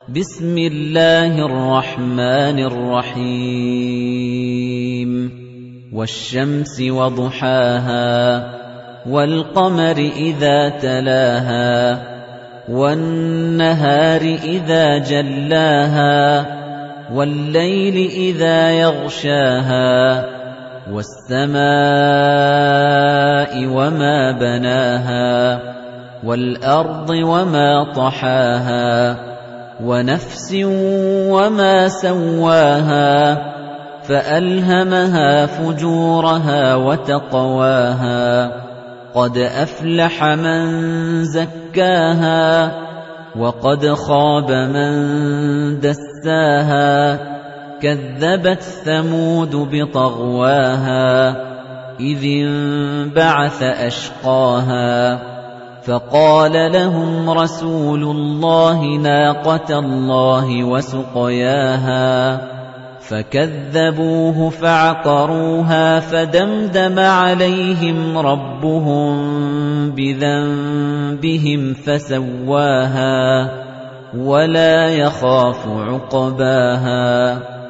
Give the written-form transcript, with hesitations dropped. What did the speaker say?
بسم الله الرحمن الرحيم والشمس وضحاها والقمر إذا تلاها والنهار إذا جلاها والليل إذا يغشاها والسماء وما بناها والأرض وما طحاها ونفس وما سواها فألهمها فجورها وتقواها قد أفلح من زكاها وقد خاب من دساها كذبت ثمود بطغواها إذ انبعث أشقاها فقال لهم رسول الله ناقة الله وسقياها فكذبوه فعقروها فدمدم عليهم ربهم بذنبهم فسواها ولا يخاف عقباها